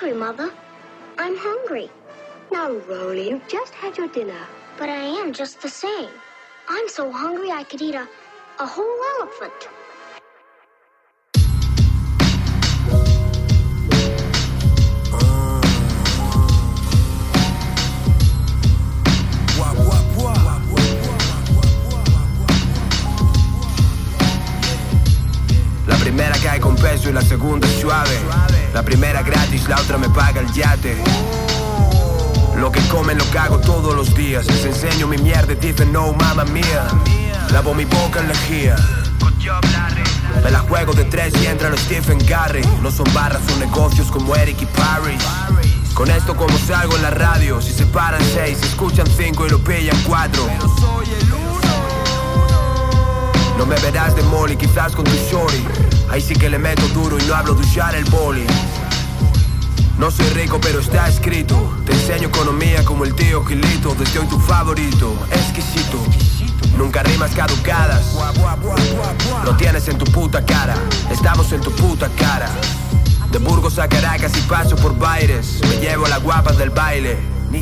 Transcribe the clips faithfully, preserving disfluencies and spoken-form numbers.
hungry, Mother. I'm hungry. Now, Rolly, you've just had your dinner. But I am just the same. I'm so hungry I could eat a, a whole elephant. La primera cae con peso y la segunda suave. La primera gratis, la otra me paga el yate. Lo que comen lo cago todos los días. Les enseño mi mierda y dicen no, mamá mía. Lavo mi boca en lejía. Me la juego de tres y entra los Stephen Curry. No son barras, son negocios como Eric y Parrish. Con esto como salgo en la radio. Si se paran seis, escuchan cinco y lo pillan cuatro. No me verás de molly, quizás con tu shorty. Ahí sí que le meto duro y no hablo de usar el boli. No soy rico pero está escrito. Te enseño economía como el tío Gilito. Desde hoy tu favorito, exquisito. Nunca rimas caducadas. Lo tienes en tu puta cara. Estamos en tu puta cara. De Burgos a Caracas y paso por Baires. Me llevo a las guapas del baile.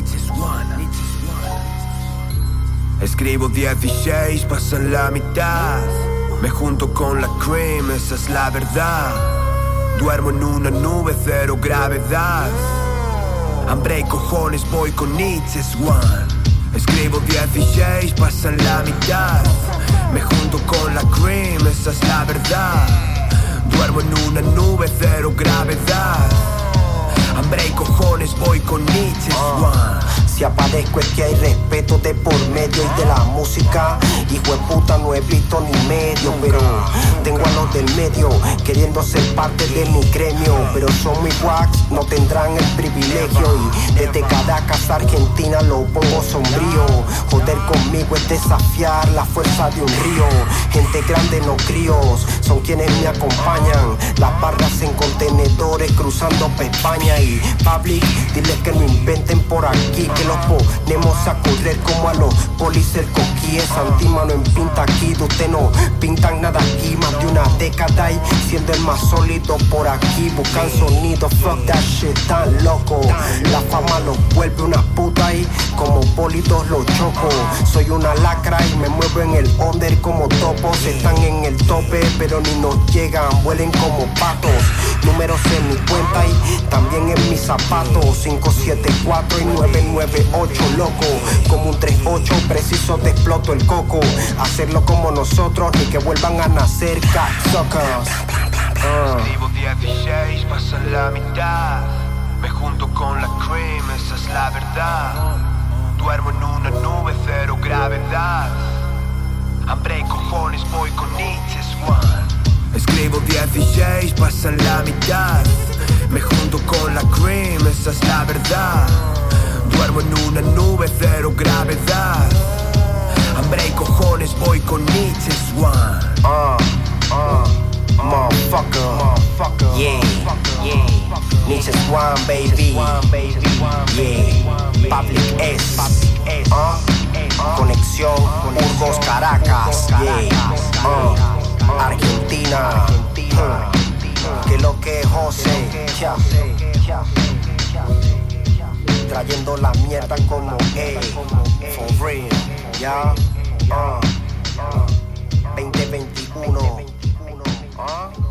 Escribo dieciséis, pasan la mitad. Me junto con la cream, esa es la verdad. Duermo en una nube, cero gravedad. Hambre y cojones, voy con Nietzsche's One. Escribo dieciséis, pasan la mitad. Me junto con la cream, esa es la verdad. Duermo en una nube, cero gravedad. Hambre y cojones, voy con Nietzsche's One. Si aparezco es que hay respeto de por medio y de la música. Hijo de puta, no he visto ni medio, pero tengo a los del medio queriendo ser parte de mi gremio. Pero son muy wax, no tendrán el privilegio. Y desde Caracas, Argentina, lo pongo sombrío. Joder conmigo es desafiar la fuerza de un río. Gente grande, no críos, son quienes me acompañan. Las barras en contenedores cruzando pa' España. Y public, diles que no inventen por aquí, que los ponemos a correr como a los polis el coquí. Es antímano en pinta aquí, de usted no pintan nada aquí. Más de una década y siendo el más sólido por aquí. Buscan sonido, fuck that shit, tan loco. La fama los vuelve una puta y como bolitos los choco. Soy una lacra y me muevo en el under como topos. Están en el tope pero ni nos llegan, vuelen como patos. Números en mi cuenta y también en mis zapatos. Cinco, siete, cuatro y nueve, nueve, ocho, loco. Como un tres ocho, preciso te exploto el coco. Hacerlo como nosotros, ni que vuelvan a nacer cocksuckers. uh. Escribo dieciséis, pasan la mitad. Me junto con la cream, esa es la verdad. Duermo en una nube, cero gravedad. Hambre y cojones, voy con Nietzsche's One. Escribo dieciséis, pasan la mitad. Me junto con la cream, esa es la verdad. Duermo en una nube, cero gravedad. Hambre y cojones, voy con Nietzsche's One. Uh, uh, motherfucker, motherfucker, yeah, yeah. Nietzsche's One, baby, yeah. Public S, uh, conexión, Burgos, Caracas, yeah. Uh. Argentina, uh, que lo que es José, yeah. Trayendo la mierda como A, for real, ya, yeah. uh, veinte veintiuno, uh.